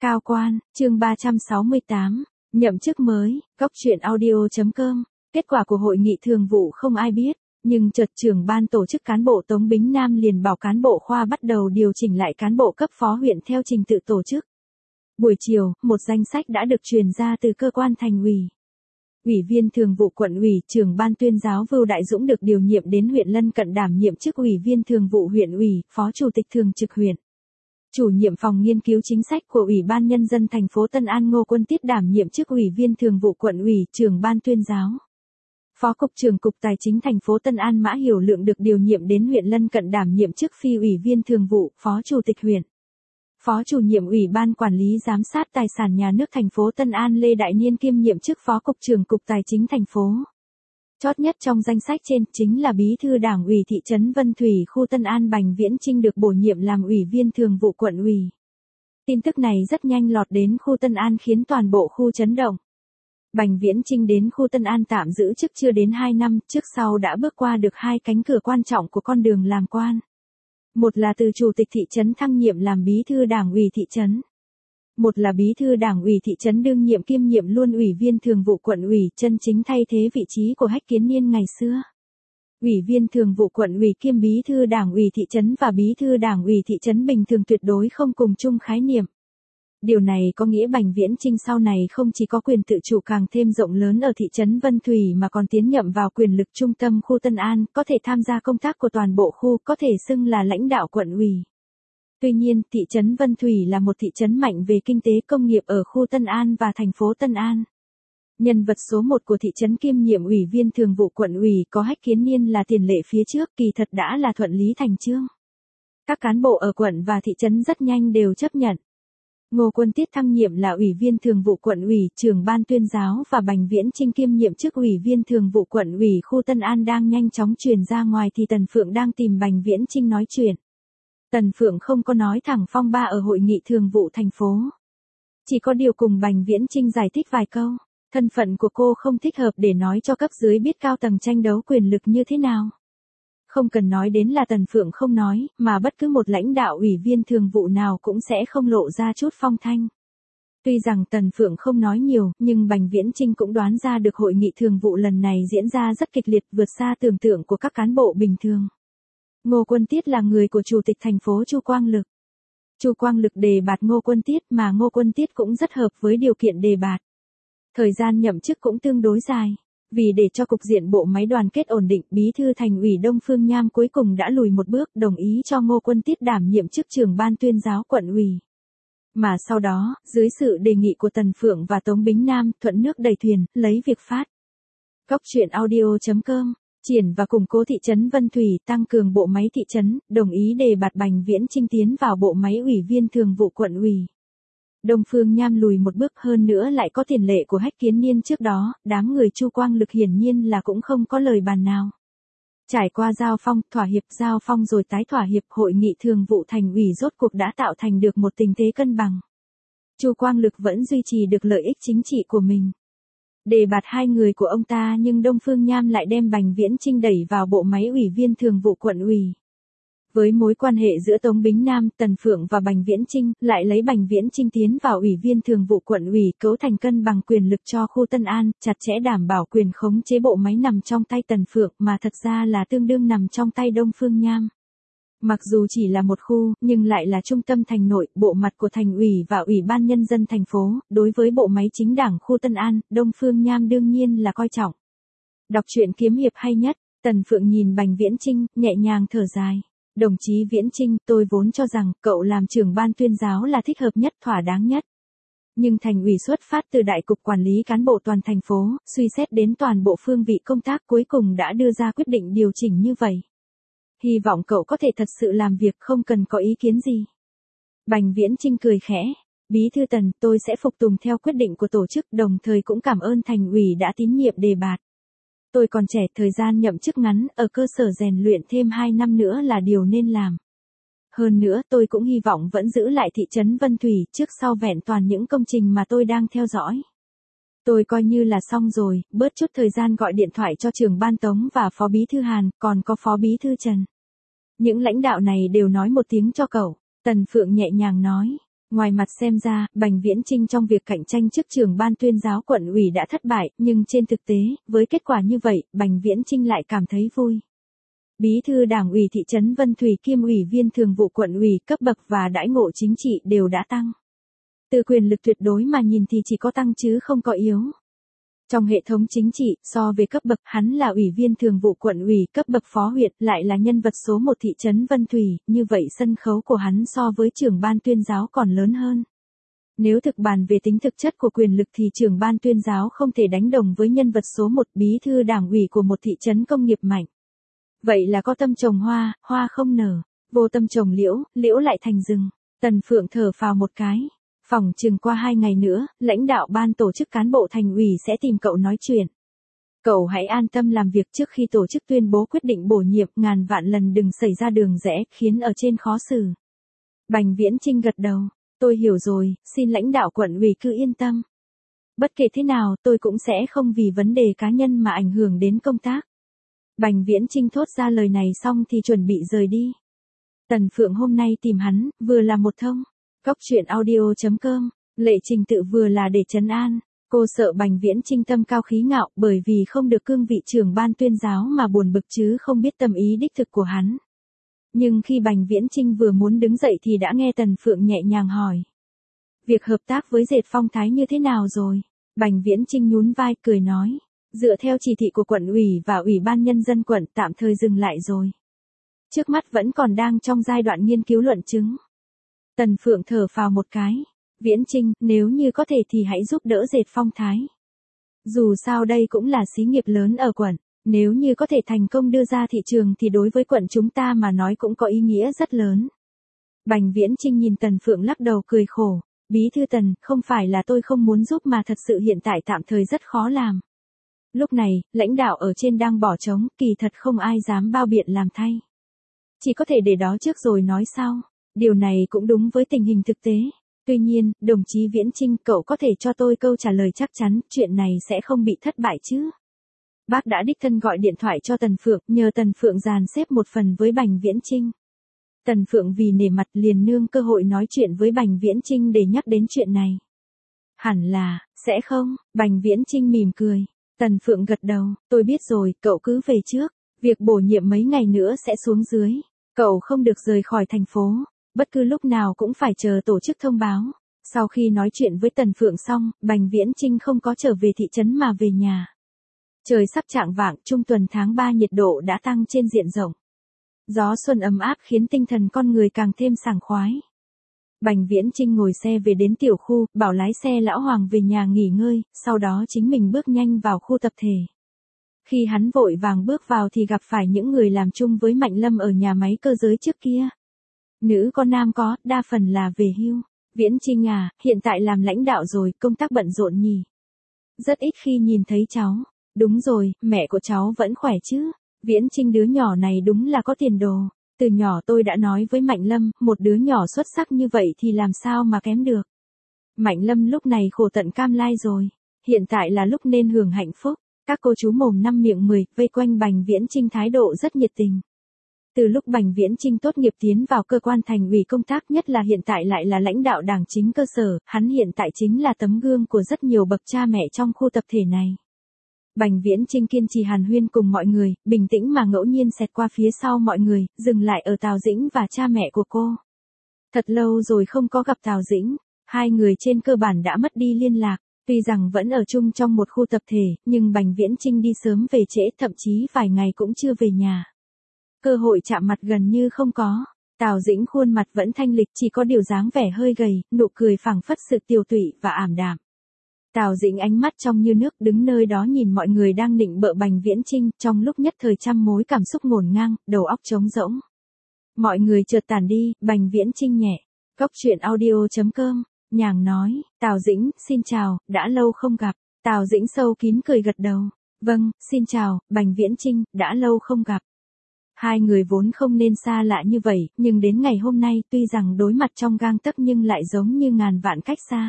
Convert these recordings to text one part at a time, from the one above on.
Cao quan, chương 368, nhậm chức mới, góc truyện audio.com. Kết quả của hội nghị thường vụ không ai biết, nhưng chợt trưởng ban tổ chức cán bộ Tống Bính Nam liền bảo cán bộ khoa bắt đầu điều chỉnh lại cán bộ cấp phó huyện theo trình tự tổ chức. Buổi chiều, một danh sách đã được truyền ra từ cơ quan thành ủy. Ủy viên thường vụ quận ủy, trưởng ban tuyên giáo Vưu Đại Dũng được điều nhiệm đến huyện lân cận đảm nhiệm chức ủy viên thường vụ huyện ủy, phó chủ tịch thường trực huyện. Chủ nhiệm phòng nghiên cứu chính sách của Ủy ban Nhân dân thành phố Tân An Ngô Quân Tiết đảm nhiệm chức ủy viên thường vụ quận ủy, trưởng ban tuyên giáo. Phó cục trưởng cục tài chính thành phố Tân An Mã Hiểu Lượng được điều nhiệm đến huyện lân cận đảm nhiệm chức phi ủy viên thường vụ, phó chủ tịch huyện. Phó chủ nhiệm Ủy ban quản lý giám sát tài sản nhà nước thành phố Tân An Lê Đại Niên kiêm nhiệm chức phó cục trưởng cục tài chính thành phố. Chót nhất trong danh sách trên chính là bí thư đảng ủy thị trấn Vân Thủy khu Tân An Bành Viễn Chinh được bổ nhiệm làm ủy viên thường vụ quận ủy. Tin tức này rất nhanh lọt đến khu Tân An khiến toàn bộ khu chấn động. Bành Viễn Chinh đến khu Tân An tạm giữ chức chưa đến 2 năm, trước sau đã bước qua được 2 cánh cửa quan trọng của con đường làm quan. Một là từ chủ tịch thị trấn thăng nhiệm làm bí thư đảng ủy thị trấn. Một là bí thư đảng ủy thị trấn đương nhiệm kiêm nhiệm luôn ủy viên thường vụ quận ủy, chân chính thay thế vị trí của Hách Kiến Niên ngày xưa. Ủy viên thường vụ quận ủy kiêm bí thư đảng ủy thị trấn và bí thư đảng ủy thị trấn bình thường tuyệt đối không cùng chung khái niệm. Điều này có nghĩa Bành Viễn Chinh sau này không chỉ có quyền tự chủ càng thêm rộng lớn ở thị trấn Vân Thủy mà còn tiến nhậm vào quyền lực trung tâm khu Tân An, có thể tham gia công tác của toàn bộ khu, có thể xưng là lãnh đạo quận ủy. Tuy nhiên, thị trấn Vân Thủy là một thị trấn mạnh về kinh tế công nghiệp ở khu Tân An và thành phố Tân An. Nhân vật số 1 của thị trấn kiêm nhiệm ủy viên thường vụ quận ủy có Hách Kiến Niên là tiền lệ phía trước, kỳ thật đã là thuận lý thành chương. Các cán bộ ở quận và thị trấn rất nhanh đều chấp nhận. Ngô Quân Tiết thăng nhiệm là ủy viên thường vụ quận ủy, trưởng ban tuyên giáo và Bành Viễn Chinh kiêm nhiệm chức ủy viên thường vụ quận ủy khu Tân An đang nhanh chóng truyền ra ngoài thì Tần Phượng đang tìm Bành Viễn Chinh nói chuyện. Tần Phượng không có nói thẳng phong ba ở hội nghị thường vụ thành phố. Chỉ có điều cùng Bành Viễn Chinh giải thích vài câu, thân phận của cô không thích hợp để nói cho cấp dưới biết cao tầng tranh đấu quyền lực như thế nào. Không cần nói đến là Tần Phượng không nói, mà bất cứ một lãnh đạo ủy viên thường vụ nào cũng sẽ không lộ ra chút phong thanh. Tuy rằng Tần Phượng không nói nhiều, nhưng Bành Viễn Chinh cũng đoán ra được hội nghị thường vụ lần này diễn ra rất kịch liệt vượt xa tưởng tượng của các cán bộ bình thường. Ngô Quân Tiết là người của Chủ tịch thành phố Chu Quang Lực. Chu Quang Lực đề bạt Ngô Quân Tiết mà Ngô Quân Tiết cũng rất hợp với điều kiện đề bạt. Thời gian nhậm chức cũng tương đối dài. Vì để cho cục diện bộ máy đoàn kết ổn định, bí thư thành ủy Đông Phương Nham cuối cùng đã lùi một bước đồng ý cho Ngô Quân Tiết đảm nhiệm chức trưởng ban tuyên giáo quận ủy. Mà sau đó, dưới sự đề nghị của Tần Phượng và Tống Bính Nam, thuận nước đẩy thuyền, lấy việc phát. Góc truyện audio.com, triển và củng cố thị trấn Vân Thủy, tăng cường bộ máy thị trấn, đồng ý đề bạt Bành Viễn Chinh tiến vào bộ máy ủy viên thường vụ quận ủy. Đông Phương Nham lùi một bước hơn nữa lại có tiền lệ của Hách Kiến Niên trước đó, đám người Chu Quang Lực hiển nhiên là cũng không có lời bàn nào. Trải qua giao phong rồi tái thỏa hiệp, hội nghị thường vụ thành ủy rốt cuộc đã tạo thành được một tình thế cân bằng. Chu Quang Lực vẫn duy trì được lợi ích chính trị của mình. Đề bạt 2 người của ông ta nhưng Đông Phương Nham lại đem Bành Viễn Chinh đẩy vào bộ máy ủy viên thường vụ quận ủy. Với mối quan hệ giữa Tống Bính Nam, Tần Phượng và Bành Viễn Chinh, lại lấy Bành Viễn Chinh tiến vào ủy viên thường vụ quận ủy, cấu thành cân bằng quyền lực cho khu Tân An, chặt chẽ đảm bảo quyền khống chế bộ máy nằm trong tay Tần Phượng mà thật ra là tương đương nằm trong tay Đông Phương Nham. Mặc dù chỉ là một khu, nhưng lại là trung tâm thành nội, bộ mặt của thành ủy và Ủy ban Nhân dân thành phố, đối với bộ máy chính đảng khu Tân An, Đông Phương Nham đương nhiên là coi trọng. Đọc truyện kiếm hiệp hay nhất, Tần Phượng nhìn Bành Viễn Chinh, nhẹ nhàng thở dài. Đồng chí Viễn Chinh, tôi vốn cho rằng cậu làm trưởng ban tuyên giáo là thích hợp nhất, thỏa đáng nhất. Nhưng thành ủy xuất phát từ đại cục quản lý cán bộ toàn thành phố, suy xét đến toàn bộ phương vị công tác cuối cùng đã đưa ra quyết định điều chỉnh như vậy. Hy vọng cậu có thể thật sự làm việc không cần có ý kiến gì. Bành Viễn Chinh cười khẽ. Bí thư Tần, tôi sẽ phục tùng theo quyết định của tổ chức, đồng thời cũng cảm ơn thành ủy đã tín nhiệm đề bạt. Tôi còn trẻ, thời gian nhậm chức ngắn, ở cơ sở rèn luyện thêm 2 năm nữa là điều nên làm. Hơn nữa tôi cũng hy vọng vẫn giữ lại thị trấn Vân Thủy, trước sau vẹn toàn những công trình mà tôi đang theo dõi. Tôi coi như là xong rồi, bớt chút thời gian gọi điện thoại cho trưởng ban Tống và phó bí thư Hàn, còn có phó bí thư Trần. Những lãnh đạo này đều nói một tiếng cho cậu. Tần Phượng nhẹ nhàng nói. Ngoài mặt xem ra, Bành Viễn Chinh trong việc cạnh tranh chức trưởng ban tuyên giáo quận ủy đã thất bại, nhưng trên thực tế, với kết quả như vậy, Bành Viễn Chinh lại cảm thấy vui. Bí thư Đảng ủy thị trấn Vân Thủy kiêm ủy viên thường vụ quận ủy, cấp bậc và đãi ngộ chính trị đều đã tăng. Từ quyền lực tuyệt đối mà nhìn thì chỉ có tăng chứ không có yếu. Trong hệ thống chính trị, so về cấp bậc, hắn là ủy viên thường vụ quận ủy, cấp bậc phó huyện, lại là nhân vật số 1 thị trấn Vân Thủy, như vậy sân khấu của hắn so với trưởng ban tuyên giáo còn lớn hơn. Nếu thực bàn về tính thực chất của quyền lực thì trưởng ban tuyên giáo không thể đánh đồng với nhân vật số 1 bí thư đảng ủy của một thị trấn công nghiệp mạnh. Vậy là có tâm trồng hoa, hoa không nở, vô tâm trồng liễu, liễu lại thành rừng. Tần Phượng thở phào một cái. Phỏng chừng qua 2 ngày nữa, lãnh đạo ban tổ chức cán bộ thành ủy sẽ tìm cậu nói chuyện. Cậu hãy an tâm làm việc trước khi tổ chức tuyên bố quyết định bổ nhiệm, ngàn vạn lần đừng xảy ra đường rẽ, khiến ở trên khó xử. Bành Viễn Chinh gật đầu, tôi hiểu rồi, xin lãnh đạo quận ủy cứ yên tâm. Bất kể thế nào, tôi cũng sẽ không vì vấn đề cá nhân mà ảnh hưởng đến công tác. Bành Viễn Chinh thốt ra lời này xong thì chuẩn bị rời đi. Tần Phượng hôm nay tìm hắn, vừa là một thông. Cóc truyện audio.com, Lệ Trình Tự vừa là để trấn an. Cô sợ Bành Viễn Chinh tâm cao khí ngạo bởi vì không được cương vị trưởng ban tuyên giáo mà buồn bực chứ không biết tâm ý đích thực của hắn. Nhưng khi Bành Viễn Chinh vừa muốn đứng dậy thì đã nghe Tần Phượng nhẹ nhàng hỏi. Việc hợp tác với Dệt Phong Thái như thế nào rồi? Bành Viễn Chinh nhún vai cười nói. Dựa theo chỉ thị của quận ủy và ủy ban nhân dân quận tạm thời dừng lại rồi. Trước mắt vẫn còn đang trong giai đoạn nghiên cứu luận chứng. Tần Phượng thở phào một cái. Viễn Chinh, nếu như có thể thì hãy giúp đỡ Dệt Phong Thái. Dù sao đây cũng là xí nghiệp lớn ở quận. Nếu như có thể thành công đưa ra thị trường thì đối với quận chúng ta mà nói cũng có ý nghĩa rất lớn. Bành Viễn Chinh nhìn Tần Phượng lắc đầu cười khổ. Bí thư Tần, không phải là tôi không muốn giúp mà thật sự hiện tại tạm thời rất khó làm. Lúc này, lãnh đạo ở trên đang bỏ trống, kỳ thật không ai dám bao biện làm thay. Chỉ có thể để đó trước rồi nói sau. Điều này cũng đúng với tình hình thực tế. Tuy nhiên, đồng chí Viễn Chinh, cậu có thể cho tôi câu trả lời chắc chắn, chuyện này sẽ không bị thất bại chứ? Bác đã đích thân gọi điện thoại cho Tần Phượng, nhờ Tần Phượng dàn xếp một phần với Bành Viễn Chinh. Tần Phượng vì nể mặt liền nương cơ hội nói chuyện với Bành Viễn Chinh để nhắc đến chuyện này. Hẳn là, sẽ không, Bành Viễn Chinh mỉm cười. Tần Phượng gật đầu, tôi biết rồi, cậu cứ về trước. Việc bổ nhiệm mấy ngày nữa sẽ xuống dưới. Cậu không được rời khỏi thành phố. Bất cứ lúc nào cũng phải chờ tổ chức thông báo. Sau khi nói chuyện với Tần Phượng xong, Bành Viễn Chinh không có trở về thị trấn mà về nhà. Trời sắp chạng vạng, trung tuần tháng 3 nhiệt độ đã tăng trên diện rộng. Gió xuân ấm áp khiến tinh thần con người càng thêm sảng khoái. Bành Viễn Chinh ngồi xe về đến tiểu khu, bảo lái xe Lão Hoàng về nhà nghỉ ngơi, sau đó chính mình bước nhanh vào khu tập thể. Khi hắn vội vàng bước vào thì gặp phải những người làm chung với Mạnh Lâm ở nhà máy cơ giới trước kia. Nữ có nam có, đa phần là về hưu. Viễn Chinh à, hiện tại làm lãnh đạo rồi, công tác bận rộn nhỉ? Rất ít khi nhìn thấy cháu. Đúng rồi, mẹ của cháu vẫn khỏe chứ? Viễn Chinh đứa nhỏ này đúng là có tiền đồ. Từ nhỏ tôi đã nói với Mạnh Lâm, một đứa nhỏ xuất sắc như vậy thì làm sao mà kém được. Mạnh Lâm lúc này khổ tận cam lai rồi. Hiện tại là lúc nên hưởng hạnh phúc. Các cô chú mồm năm miệng 10, vây quanh Bành Viễn Chinh thái độ rất nhiệt tình. Từ lúc Bành Viễn Chinh tốt nghiệp tiến vào cơ quan thành ủy công tác, nhất là hiện tại lại là lãnh đạo đảng chính cơ sở, hắn hiện tại chính là tấm gương của rất nhiều bậc cha mẹ trong khu tập thể này. Bành Viễn Chinh kiên trì hàn huyên cùng mọi người, bình tĩnh mà ngẫu nhiên xẹt qua phía sau mọi người, dừng lại ở Tào Dĩnh và cha mẹ của cô. Thật lâu rồi không có gặp Tào Dĩnh, hai người trên cơ bản đã mất đi liên lạc. Tuy rằng vẫn ở chung trong một khu tập thể, nhưng Bành Viễn Chinh đi sớm về trễ, thậm chí vài ngày cũng chưa về nhà. Cơ hội chạm mặt gần như không có. Tào Dĩnh khuôn mặt vẫn thanh lịch, chỉ có điều dáng vẻ hơi gầy, nụ cười phảng phất sự tiều tụy và ảm đạm. Tào Dĩnh ánh mắt trong như nước, đứng nơi đó nhìn mọi người đang nịnh bợ Bành Viễn Chinh, trong lúc nhất thời trăm mối cảm xúc ngổn ngang, đầu óc trống rỗng. Mọi người chợt tản đi, Bành Viễn Chinh nhẹ. Cóc truyện audio.com, nhàng nói, Tào Dĩnh, xin chào, đã lâu không gặp. Tào Dĩnh sâu kín cười gật đầu. Vâng, xin chào, Bành Viễn Chinh, đã lâu không gặp. Hai người vốn không nên xa lạ như vậy, nhưng đến ngày hôm nay tuy rằng đối mặt trong gang tấc nhưng lại giống như ngàn vạn cách xa.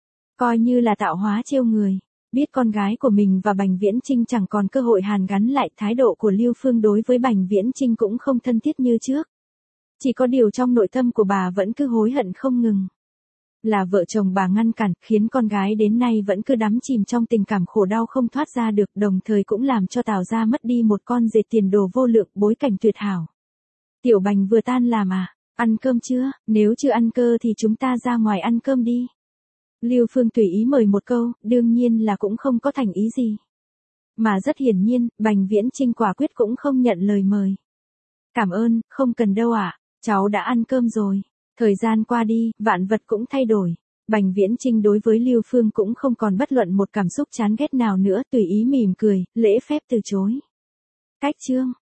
Coi như là tạo hóa trêu người. Biết con gái của mình và Bành Viễn Chinh chẳng còn cơ hội hàn gắn lại, thái độ của Lưu Phương đối với Bành Viễn Chinh cũng không thân thiết như trước. Chỉ có điều trong nội tâm của bà vẫn cứ hối hận không ngừng. Là vợ chồng bà ngăn cản, khiến con gái đến nay vẫn cứ đắm chìm trong tình cảm khổ đau không thoát ra được, đồng thời cũng làm cho Tào gia mất đi một con dệt tiền đồ vô lượng, bối cảnh tuyệt hảo. Tiểu Bành vừa tan làm à? Ăn cơm chưa? Nếu chưa ăn cơ thì chúng ta ra ngoài ăn cơm đi. Lưu Phương tùy ý mời một câu, đương nhiên là cũng không có thành ý gì. Mà rất hiển nhiên, Bành Viễn Chinh quả quyết cũng không nhận lời mời. Cảm ơn, không cần đâu ạ, cháu đã ăn cơm rồi. Thời gian qua đi, vạn vật cũng thay đổi. Bành Viễn Chinh đối với Lưu Phương cũng không còn bất luận một cảm xúc chán ghét nào nữa, tùy ý mỉm cười, lễ phép từ chối. Cách chương